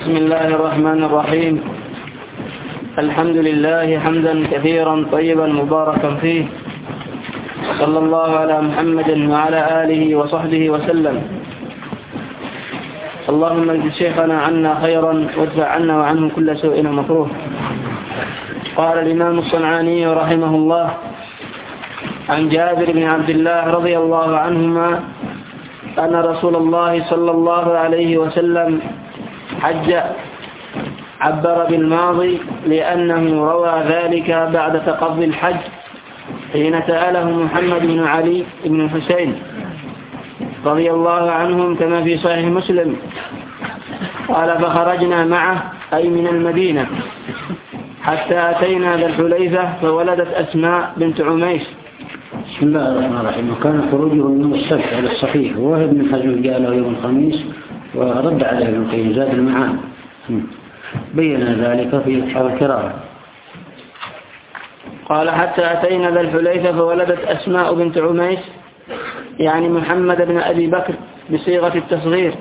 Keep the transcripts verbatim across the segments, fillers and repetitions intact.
بسم الله الرحمن الرحيم. الحمد لله حمدا كثيرا طيبا مباركا فيه، صلى الله على محمد وعلى آله وصحبه وسلم. اللهم اجزي شيخنا عنا خيرا وادفع عنا وعنه كل سوء ومكروه. قال الإمام الصنعاني رحمه الله عن جابر بن عبد الله رضي الله عنهما أن رسول الله صلى الله عليه وسلم حج، عبر بالماضي لأنه روى ذلك بعد تقضي الحج حين سأله محمد بن علي بن الحسين رضي الله عنهم كما في صحيح مسلم قال: فخرجنا معه أي من المدينة حتى أتينا ذا الحليفة فولدت أسماء بنت عميس. بسم الله الرحمن الرحيم. وكان خروجه يوم السبت على الصحيح، وهو ابن حزم جاء له يوم الخميس ورد عليه ابن القيم زاد المعاد، بين ذلك في الكرام. قال: حتى أتينا ذا الحليفة فولدت أسماء بنت عميس، يعني محمد بن أبي بكر بصيغة التصغير،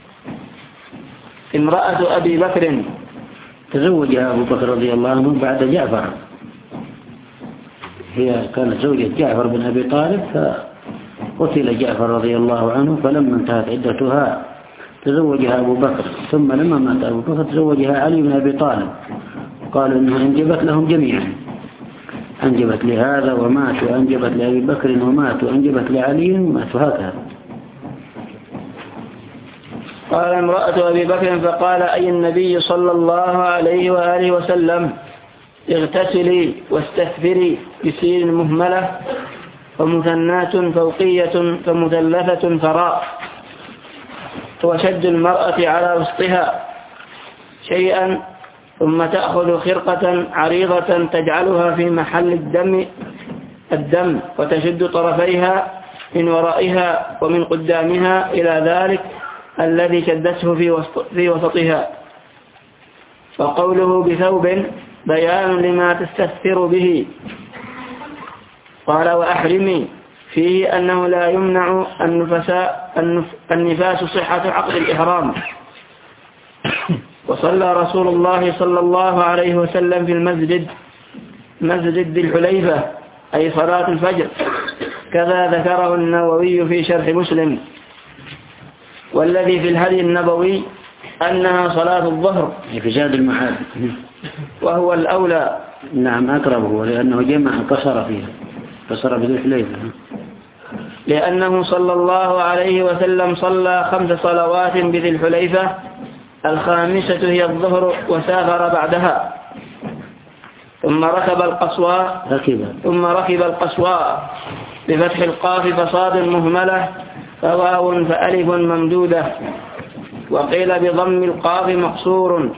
امرأة أبي بكر. تزوجها أبو بكر رضي الله عنه بعد جعفر، هي كانت زوجة جعفر بن أبي طالب، فقتل جعفر رضي الله عنه، فلما انتهت عدتها تزوجها أبو بكر، ثم لما مات أبو بكر تزوجها علي بن أبي طالب. قالوا إنها أنجبت لهم جميعا، أنجبت لهذا ومات، وأنجبت لأبي بكر ومات، وأنجبت لعلي ومات، وهكذا. قال: امرأة أبي بكر فقال: أي النبي صلى الله عليه وآله وسلم: اغتسلي واستكثري بسين مهملة ومثنات فوقية فمثلثة فراء، وشد المرأة على وسطها شيئا، ثم تأخذ خرقة عريضة تجعلها في محل الدم الدم وتشد طرفيها من ورائها ومن قدامها إلى ذلك الذي شدته في وسط في وسطها. وقوله بثوب بيان لما تستثر به. قال: وأحرمي فيه أنه لا يمنع النفاس صحة عقد الإحرام. وصلى رسول الله صلى الله عليه وسلم في المسجد مسجد ذي الحليفة، أي صلاة الفجر، كذا ذكره النووي في شرح مسلم. والذي في الهدي النبوي أنها صلاة الظهر في زاد المعاد، وهو الأولى. نعم أقربه، لأنه جمع قصر فيها، قصر بذي الحليفة، لأنه صلى الله عليه وسلم صلى خمس صلوات بذي الحليفة، الخامسة هي الظهر، وسافر بعدها، ثم ركب القصواء ركب ثم ركب القصواء بفتح القاف فصاد مهملة فواو فألف ممدودة، وقيل بضم القاف مقصور،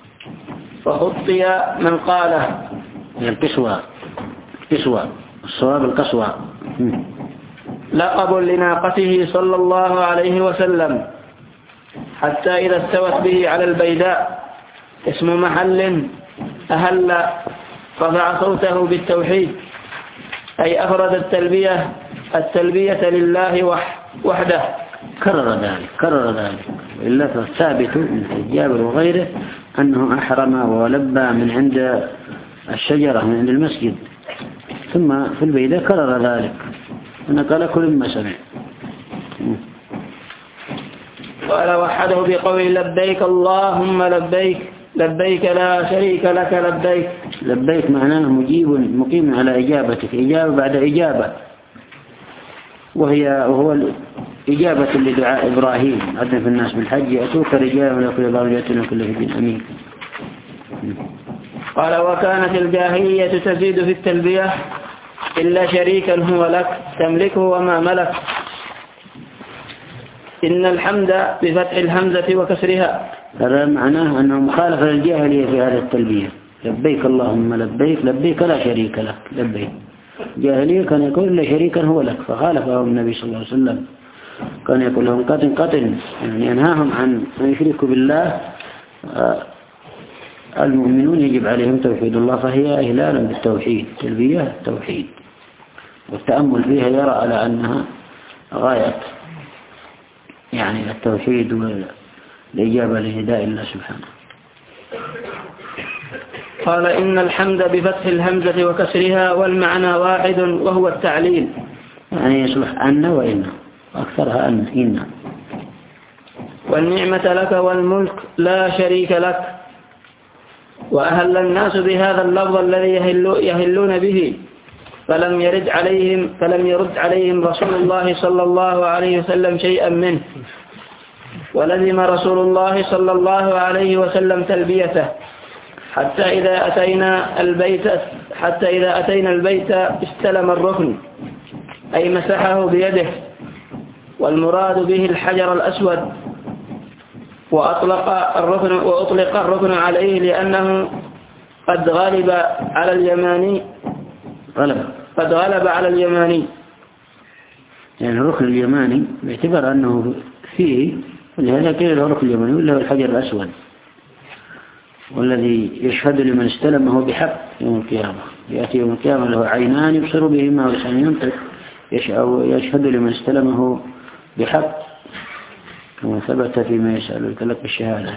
فخطي من قاله. القصواء قصواء الصواب القصواء. لقب لناقته صلى الله عليه وسلم، حتى إذا استوت به على البيداء اسم محل أهل رفع صوته بالتوحيد، أي أفرد التلبية التلبية لله وحده. كرر ذلك كرر ذلك إلا فالثابت من جابر وغيره أنه أحرم ولبى من عند الشجرة من عند المسجد، ثم في البيداء كرر ذلك، نقل كل ما سمع. قال: وحده بقول لبيك اللهم لبيك لبيك لا شريك لك لبيك. لبيك معناه مجيب مقيم على إجابتك، إجابة بعد إجابة، وهي وهو إجابة لدعاء إبراهيم: أذن في الناس بالحج يأتوك رجالا ويقول الله يأتون كل هدين أمين. قال: وكانت الجاهلية تزيد في التلبية إلا شريكا هو لك تملكه وما ملك. إن الحمد بفتح الهمزة وكسرها. هذا معناه أنه مخالفة للجاهلية في هذا التلبية: لبيك اللهم لبيك لبيك لا شريك لك لبيك. جاهلية كان يقول لا شريكا هو لك، فخالفهم النبي صلى الله عليه وسلم، كان يقول لهم قتل قتل، يعني ينهاهم عن أن يشركوا بالله. المؤمنون يجب عليهم توحيد الله، فهي إهلال بالتوحيد، تلبية التوحيد، والتأمل فيها يرى على أنها غاية يعني التوحيد الإجابة لهداء الله سبحانه. قال إن الحمد بفتح الهمزة وكسرها والمعنى واحد وهو التعليل، يعني يصلح أن وإن، أكثرها أن إن. والنعمة لك والملك لا شريك لك. وأهل الناس بهذا اللفظ الذي يهلون به، فلم يرد عليهم فلم يرد عليهم رسول الله صلى الله عليه وسلم شيئا منه، ولزم رسول الله صلى الله عليه وسلم تلبيته حتى إذا أتينا البيت حتى إذا أتينا البيت استلم الركن، أي مسحه بيده، والمراد به الحجر الأسود، وأطلق الركن وأطلق الركن عليه لأنه قد غلب على اليماني غلب قد غلب على اليماني يعني الركن اليماني باعتبار أنه فيه، ولهذا قيل له الركن اليماني ولا هو الحجر الأسود، والذي يشهد لمن استلمه بحق يوم القيامة. يأتي يوم القيامة له عينان يبصر بهما ولسان ينطق، يشهد لمن استلمه بحق كما ثبت فيما يسألك لك الشهادة.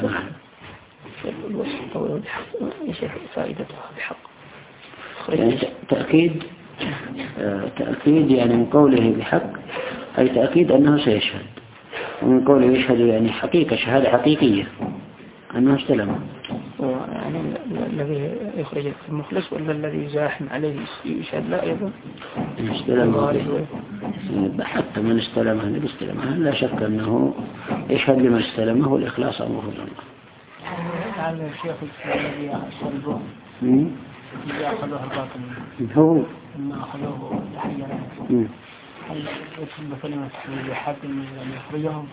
يعني تأكيد تأكيد يعني من قوله بحق أي تأكيد أنه سيشهد، ومن قوله يشهد يعني حقيقة، شهادة حقيقية أنه استلمه. يعني الذي يخرج المخلص ولا الذي يزاحم عليه يشهد لا أيضا استلمه حتى من استلمه الذي استلمه لا شك أنه يشهد لمن استلمه والإخلاص أمره الله. تعالى الشيخ الذي أصلبه الذي أخذوه الباطل هو لما أخذوه تحيرا، هل يكتب كلمة تحويل حق أن يخرجهم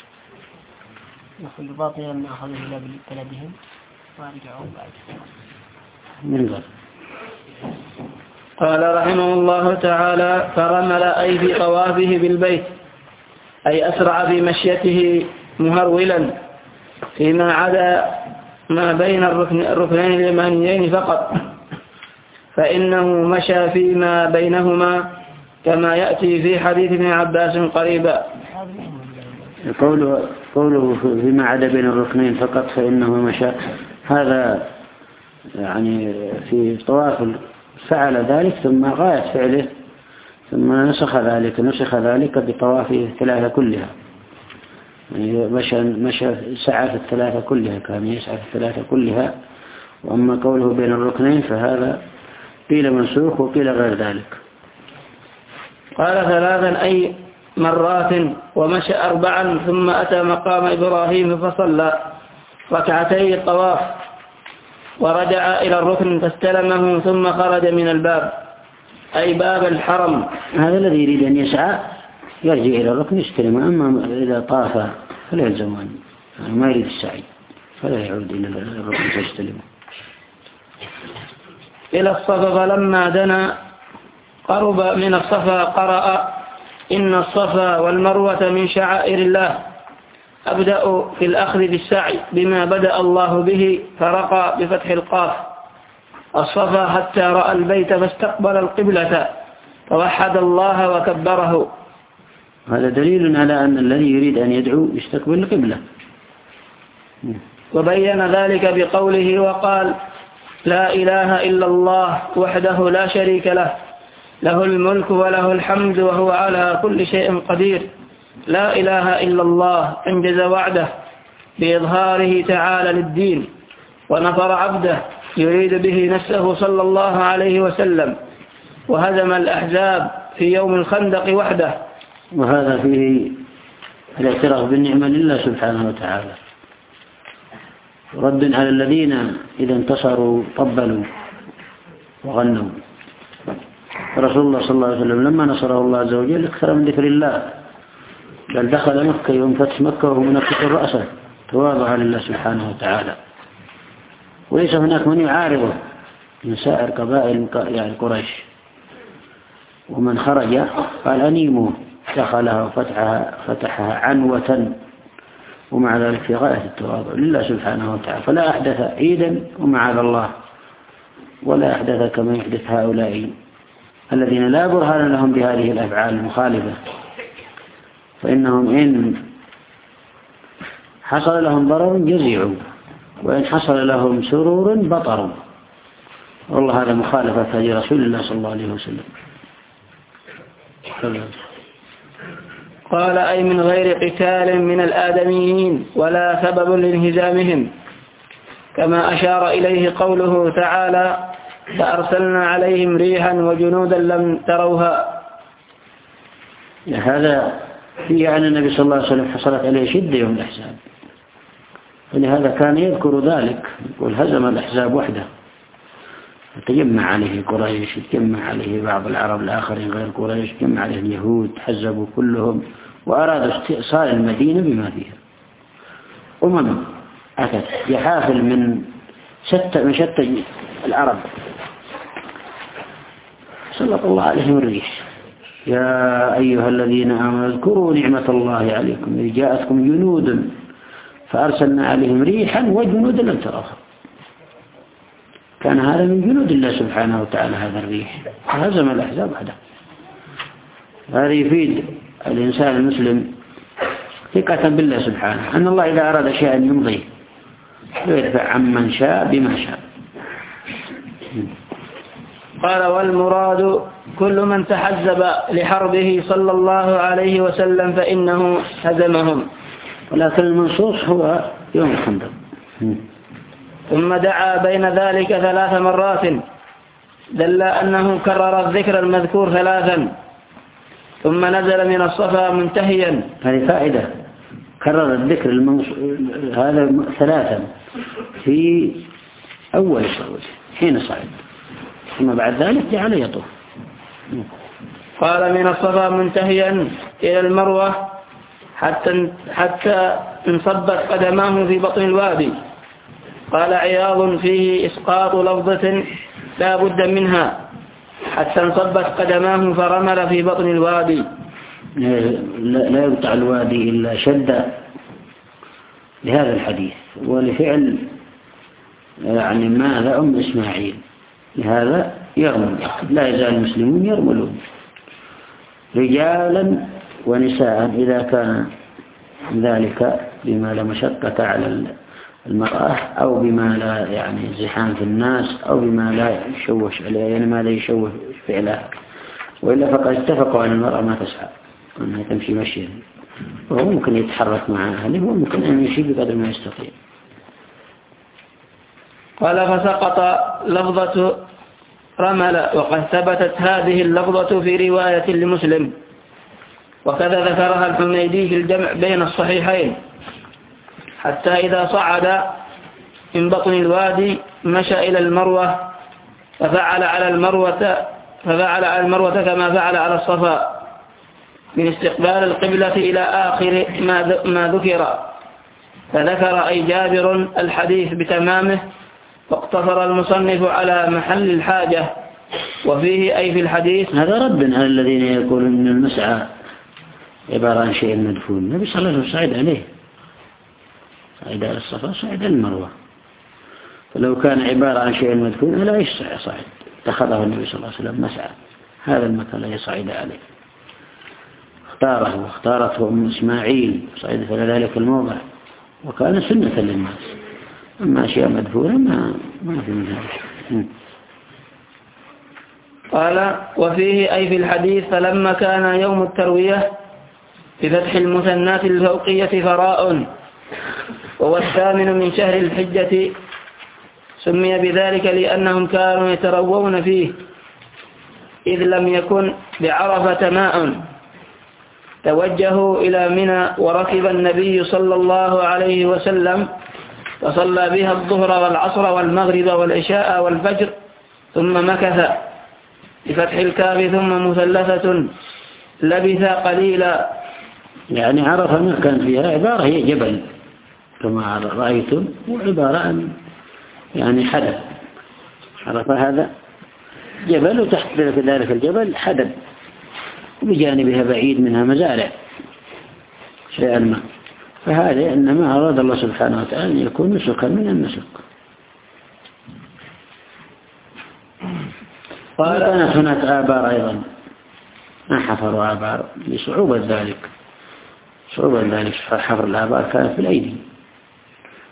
يخرج باطلا ما أخذوه إلى بلدهم وارجعوا بعد من غير. قال رحمه الله تعالى: فرمل أي في طوافه بالبيت، أي أسرع في مشيته مهرولا فيما عدا ما بين الركن الركنين اليمانيين فقط، فإنه مشى فيما بينهما كما يأتي في حديث ابن عباس قريبا. قوله قوله فيما عدا بين الركنين فقط فإنه مشى، هذا يعني في طواف فعل ذلك ثم غاية فعله ثم نسخ ذلك نسخ ذلك بطوافه الثلاثة كلها، يعني مشى مشى سعى في الثلاثة كلها، كان يسعى في الثلاثة كلها. وأما قوله بين الركنين فهذا قيل منسوخ وقيل غير ذلك. قال ثلاثا أي مرات، ومشى أربعا ثم أتى مقام إبراهيم فصلى ركعتي الطواف ورجع إلى الركن فاستلمه ثم خرج من الباب، أي باب الحرم. هذا الذي يريد أن يسعى يرجع إلى الركن يستلم، أما إذا طاف فلا يلزم يعني ما يريد السعي فلا يعود إلى الركن فيستلمه. إلى الصفا فلما دنا قرب من الصفا قرأ: إن الصفا والمروة من شعائر الله، أبدأ في الأخذ بالسعي بما بدأ الله به، فرقى بفتح القاف الصفا حتى رأى البيت فاستقبل القبلة فوحد الله وكبره. هذا دليل على أن الذي يريد أن يدعو يستقبل القبلة. وبين ذلك بقوله: وقال: لا إله إلا الله وحده لا شريك له، له الملك وله الحمد وهو على كل شيء قدير. لا إله إلا الله أنجز وعده بإظهاره تعالى للدين، ونصر عبده يريد به نفسه صلى الله عليه وسلم، وهزم الأحزاب في يوم الخندق وحده. وهذا فيه الاعتراف بالنعمة لله سبحانه وتعالى، رد على الذين إذا انتصروا طبلوا وغنوا. رسول الله صلى الله عليه وسلم لما نصره الله عز وجل اكثر من ذكر الله، بل دخل مكة يوم فتح مكة وهو منكس رأسه تواضعا لله سبحانه وتعالى، وليس هناك من يعارضه من سائر قبائل يعني قريش. ومن خرج قال أنيموا، دخلها وفتحها فتحها عنوة، ومع ذلك في غاية التواضع لله سبحانه وتعالى. فلا أحدث عيدا ومعاذ الله، ولا أحدث كما يحدث هؤلاء الذين لا برهان لهم بهذه الأفعال المخالفة، فإنهم إن حصل لهم ضرر جزيعوا، وإن حصل لهم سرور بطروا. والله هذا مخالفة هدي رسول الله صلى الله عليه وسلم. قال أي من غير قتال من الآدميين ولا سبب لانهزامهم، كما أشار إليه قوله تعالى فأرسلنا عليهم ريحا وجنودا لم تروها. هذا فيه عن النبي صلى الله عليه وسلم حصلت عليه شدة يوم الأحزاب، ولهذا كان يذكر ذلك، يقول هزم الأحزاب وحده، تجمع عليه قريش، تجمع عليه بعض العرب الآخرين غير قريش، تجمع عليه اليهود، حزبوا كلهم وأرادوا استئصال المدينة بما فيها. أمم أتت يحافل من شتى من شتى العرب، سلط الله عليهم الريح. يا أيها الذين آمنوا اذكروا نعمة الله عليكم إذ جاءتكم جنود فأرسلنا عليهم ريحا وجنودا لم تروها. كان هذا من جنود الله سبحانه وتعالى، هذا الريح هزم الأحزاب وحده. هذا يفيد الإنسان المسلم ثقة بالله سبحانه، أن الله إذا أراد شيئا يمضيه ويدفع عمن شاء بما شاء. قال والمراد كل من تحزب لحربه صلى الله عليه وسلم فإنه هزمهم، ولكن المنصوص هو يوم الخندق. ثم دعا بين ذلك ثلاث مرات دل أنه كرر الذكر المذكور ثلاثا، ثم نزل من الصفا منتهيا. هذه فائدة، كرر الذكر المنص... هذا ثلاثا في أول الصعود حين صعد، ثم بعد ذلك جعل يطوف. قال من الصفا منتهيا إلى المروة حتى حتى انصبت قدماه في بطن الوادي. قال عياض فيه إسقاط لفظة لا بد منها حتى انصبت قدماه فرمل في بطن الوادي. لا يقطع الوادي إلا شد لهذا الحديث ولفعل يعني ماذا أم إسماعيل، لهذا يرمل. لا يزال المسلمون يرملون رجالا ونساء إذا كان ذلك بما لا مشقة على المرأة أو بما لا يعني زحام في الناس أو بما لا يشوش عليها، يعني ما لا يشوش فعلها، وإلا فقد اتفقوا أن المرأة ما تسعى أنها تمشي مشيا، وهو ممكن يتحرك مع أهله وممكن أن يمشي بقدر ما يستطيع. قال فسقط لفظة رمل، وقد ثبتت هذه اللفظة في رواية لمسلم، وكذا ذكرها الحميدي في الجمع بين الصحيحين. حتى إذا صعد من بطن الوادي مشى إلى المروة ففعل على المروة ففعل على المروة كما فعل على الصفا من استقبال القبلة إلى آخر ما ذكر. فذكر أي جابر الحديث بتمامه، واقتصر المصنف على محل الحاجة. وفيه أي في الحديث هذا رد على الذين يقولون أن المسعى عبارة عن شيء مدفون. النبي صلى الله عليه وسلم صعد عليه، صعد على الصفا، صعد المروة. فلو كان عبارة عن شيء مدفون لا يصعد صعد، اتخذه النبي صلى الله عليه وسلم مسعى، هذا المكان الذي صعد عليه اختاره واختارته أم إسماعيل صعد في ذلك الموضع، وكان سنة للناس. أما أشياء مدفونة ما ما في من هذا. قال وفيه أي في الحديث فلما كان يوم التروية بفتح المثنات الفوقية فراء، وهو الثامن من شهر الحجة، سمي بذلك لأنهم كانوا يتروون فيه إذ لم يكن بعرفة ماء. توجهوا إلى منى وركب النبي صلى الله عليه وسلم فصلى بها الظهر والعصر والمغرب والعشاء والفجر، ثم مكث بفتح الكاف ثم مثلثة لبث قليلا. يعني عرفة ما كان فيها عبارة هي جبل كما رأيتم، وعبارة عن يعني حدب. عرفة هذا جبل، وتحت ذلك الجبل حدب، وبجانبها بعيد منها مزارع شيء الماء. فهذا إنما أراد الله سبحانه وتعالى أن يكون نسكا من النسك. وكانت هناك آبار أيضا، ما حفروا آبار لصعوبة ذلك، صعوبة ذلك حفر الآبار كانت بالأيدي،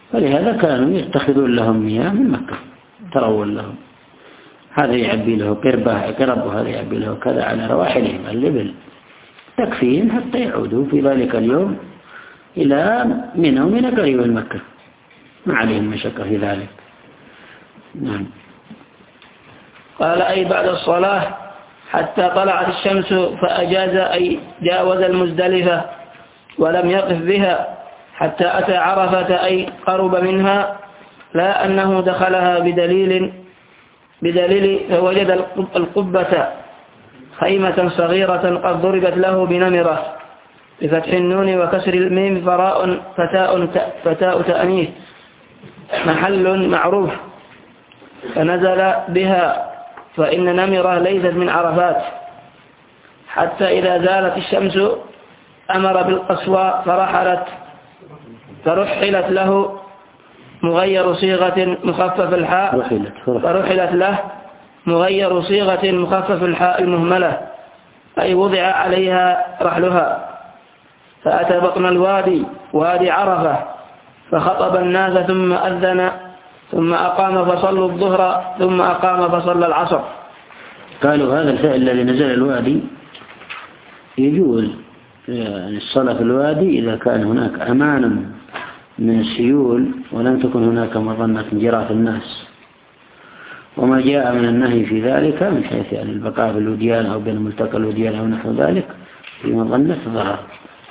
فلهذا كانوا يتخذون لهم مياه من مكة ترول لهم، هذا يعبي له قربة قرب وهذا يعبي له كذا على رواحلهم الإبل تكفيهم حتى يعودوا في ذلك اليوم إلى منى ومنى قريب من مكة، ما عليهم مشقة في ذلك. نعم. قال أي بعد الصلاة حتى طلعت الشمس فأجاز أي جاوز المزدلفة ولم يقف بها حتى أتى عرفة أي قرب منها، لا أنه دخلها بدليل بدليل فوجد القبة خيمة صغيرة قد ضربت له بنمرة بفتح النون وكسر الميم فراء فتاء فتاء تأنيث محل معروف، فنزل بها فإن نمرة ليست من عرفات، حتى إذا زالت الشمس أمر بالقصوى فرحلت فرحلت له مغير صيغة مخفف الحاء فرحلت له مغير صيغة مخفف الحاء المهملة أي وضع عليها رحلها، فأتى بطن الوادي وادي عرفة فخطب الناس ثم أذن ثم أقام فصلوا الظهر ثم أقام فصلى العصر. قالوا هذا الفعل الذي نزل الوادي يجوز يعني الصلاة في الوادي إذا كان هناك أمان من السيول ولم تكن هناك مظنة انجراف الناس، وما جاء من النهي في ذلك من حيث يعني البقاء في الوديان أو بين ملتقى الوديان أو نحو ذلك في مظنة ضرر.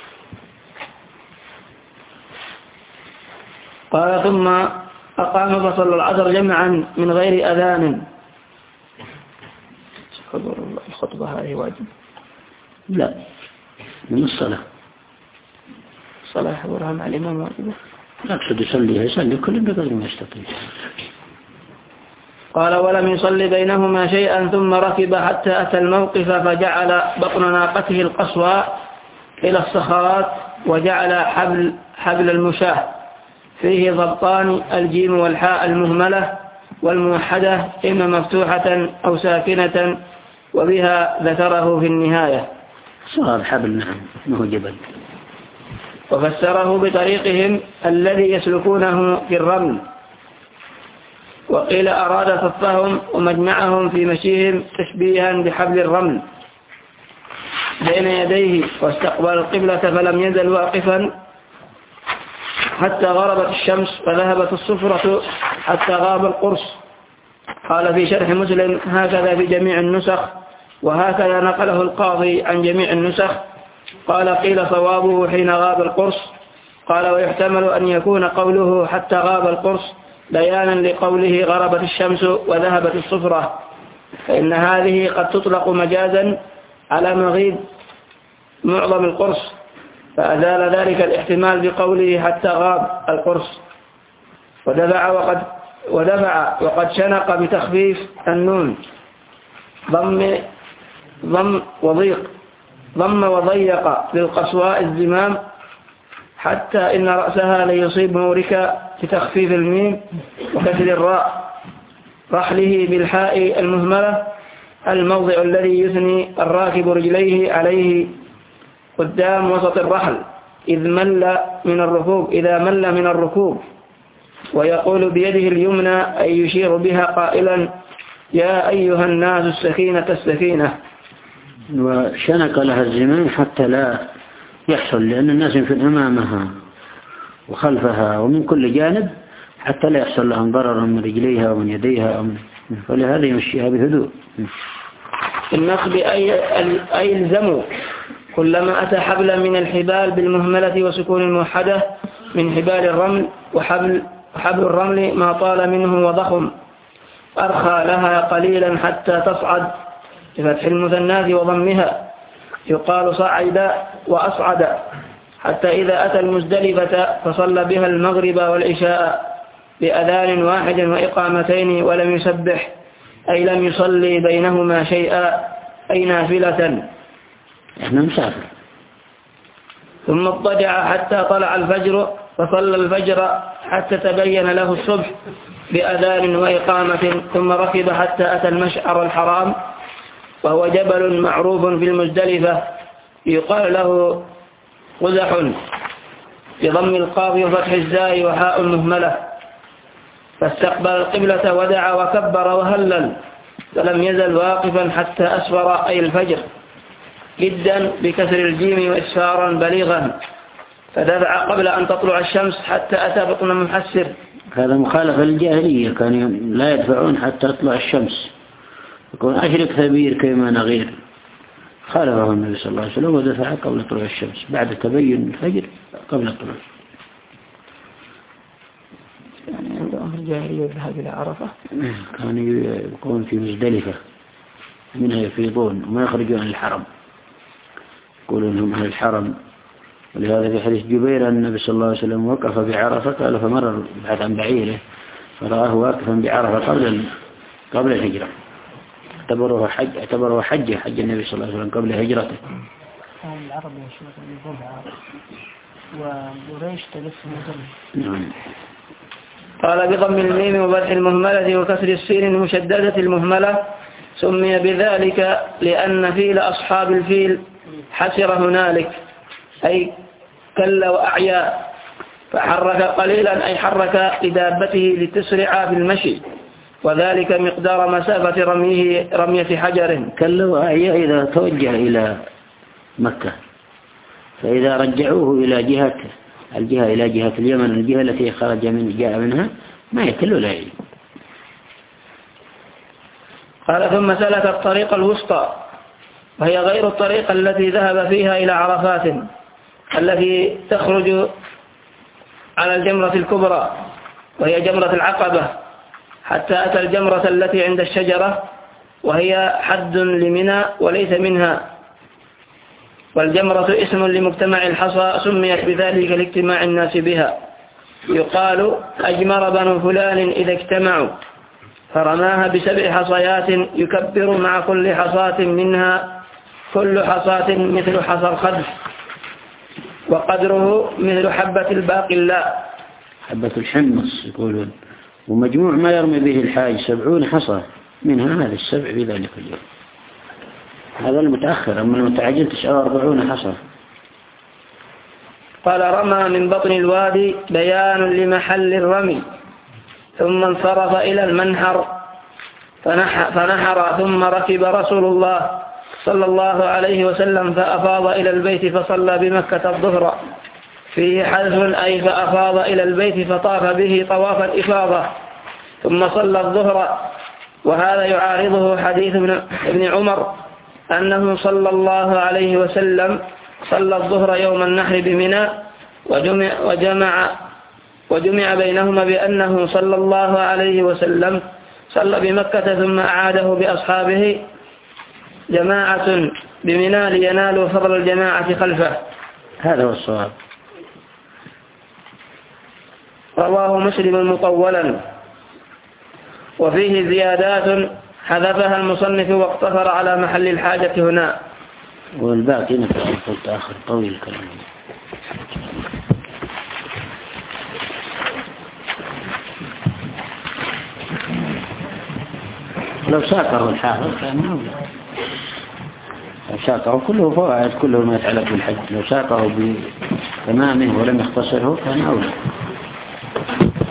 قال ثم أقام فصلى العصر جمعا من غير أذان. الخطبة هذه واجب؟ لا، من الصلاة. الصلاة يحضرها مع الإمام واجبة؟ أقصد يصليها يصلي كل بقدر ما يستطيع. قال ولم يصلي بينهما شيئا ثم ركب حتى أتى الموقف فجعل بطن ناقته القصوى إلى الصخرات وجعل حبل, حبل المشاة فيه ضبطان الجيم والحاء المهملة والموحدة إما مفتوحة أو ساكنة وبها ذكره في النهاية. صار حبل نعم ما هو جبل. وفسره بطريقهم الذي يسلكونه في الرمل، وقيل أراد صفهم ومجمعهم في مشيهم تشبيها بحبل الرمل بين يديه، واستقبل القبلة فلم يزل واقفا حتى غربت الشمس فذهبت الصفرة حتى غاب القرص. قال في شرح مسلم هكذا في جميع النسخ وهكذا نقله القاضي عن جميع النسخ. قال قيل صوابه حين غاب القرص. قال ويحتمل أن يكون قوله حتى غاب القرص بيانا لقوله غربت الشمس وذهبت الصفرة، فإن هذه قد تطلق مجازا على مغيب معظم القرص، فأزال ذلك الاحتمال بقوله حتى غاب القرص. ودفع وقد, ودفع وقد شنق بتخفيف النون ضم, ضم وضيق ضم وضيق للقصواء الزمام حتى إن رأسها ليصيب موركا بتخفيف الميم وكسر الراء رحله بالحاء المهملة الموضع الذي يثني الراكب رجليه عليه قدام وسط الرحل إذ مل من الركوب إذا مل من الركوب، ويقول بيده اليمنى أي يشير بها قائلا يا أيها الناس السكينة السكينة. وشنق لها الزمام حتى لا يحصل، لأن الناس يمكن أمامها وخلفها ومن كل جانب حتى لا يحصل لهم ضرر من رجليها ومن يديها ومن، فلهذا يمشيها بهدوء. النصب أي الزموا كلما أتى حبلا من الحبال بالمهملة وسكون الموحدة من حبال الرمل، وحبل, وحبل الرمل ما طال منه وضخم أرخى لها قليلا حتى تصعد بفتح المثنات وضمها، يقال صعد وأصعد، حتى إذا أتى المزدلفة فصلى بها المغرب والعشاء بأذان واحد وإقامتين ولم يسبح أي لم يصلي بينهما شيئا أي نافلة. احنا مسافر. ثم اضطجع حتى طلع الفجر فصلى الفجر حتى تبين له الصبح بأذان وإقامة، ثم ركب حتى أتى المشعر الحرام وهو جبل معروف في المزدلفة يقال له قزح، بضم القاف وفتح الزاي وحاء المهملة. فاستقبل القبلة ودعا وكبر وهلل، فلم يزل واقفا حتى أسفر أي الفجر جدا بكسر الجيم وإسفارا بليغا، فدفع قبل أن تطلع الشمس حتى أتى بطن محسر. هذا مخالفة للجاهلية، كانوا لا يدفعون حتى تطلع الشمس، يكون أشرك ثبير كيما نغير. خالفه النبي صلى الله عليه وسلم ودفع قبل طلوع الشمس بعد تبين الفجر قبل طلوع. يعني عندهم في الجاهلية الذهاب إلى عرفة كانوا يكون في مزدلفة، منها يفيضون وما يخرجون الحرم، يقولون انهم اهل الحرم. ولهذا في حديث جبير النبي صلى الله عليه وسلم وقف بعرفة، قال فمر بحث عن بعيره فرآه واقفا بعرفة قبل قبل الهجرة، اعتبره حج اعتبره حج حج النبي صلى الله عليه وسلم قبل هجرته. العرب يشوفون وقريش تلف نعم. قال بضم الميم وفتح المهملة وكسر السين المشددة المهملة، سمي بذلك لأن فيل أصحاب الفيل حسر هنالك، أي كل وأعيا، فحرك قليلا أي حرك لدابته لتسرع بالمشي، وذلك مقدار مسافة رميه رمية حجر. كل وأعيا إذا توجه إلى مكة، فإذا رجعوه إلى جهة الجهة إلى جهة اليمن، الجهة التي خرج من جاء منها، ما يكل ولا يعي. قال ثم سلك الطريق الوسطى، وهي غير الطريق التي ذهب فيها إلى عرفات، التي تخرج على الجمرة الكبرى وهي جمرة العقبة، حتى أتى الجمرة التي عند الشجرة، وهي حد لمنى وليس منها. والجمرة اسم لمجتمع الحصى سميت بذلك لاجتماع الناس بها. يقال أجمر بنو فلان إذا اجتمعوا، فرماها بسبع حصيات يكبر مع كل حصاة منها كل حصاة مثل حصى الخد، وقدره مثل حبة الباقلاء، حبة الحمص يقولون. ومجموع ما يرمي به الحاج سبعون حصى، منها هذا السبع في ذلك اليوم. هذا المتأخر، أما المتعجل تسعة وأربعون حصى. قال رمى من بطن الوادي بيان لمحل الرمي، ثم انصرف إلى المنحر فنحر، ثم ركب رسول الله صلى الله عليه وسلم فأفاض إلى البيت فصلى بمكة الظهر. فيه حذف أي فأفاض إلى البيت فطاف به طواف الإفاضة ثم صلى الظهر. وهذا يعارضه حديث ابن عمر أنه صلى الله عليه وسلم صلى الظهر يوم النحر بمنى، وجمع, وجمع, وجمع بينهما بأنه صلى الله عليه وسلم صلى بمكة ثم أعاده بأصحابه جماعة بمنى لينالوا فضل الجماعة خلفه. هذا هو الصواب. رواه مسلم مطولا، وفيه زيادات حذفها المصنف واقتصر على محل الحاجة هنا. والباقي نفسه قلت آخر طويل الكلام. لو ساقه الحافظ كان أولى، لو ساقه كله فوائد كله ما يتعلق بالحج، لو ساقه بتمامه ولم يختصره كان أولى.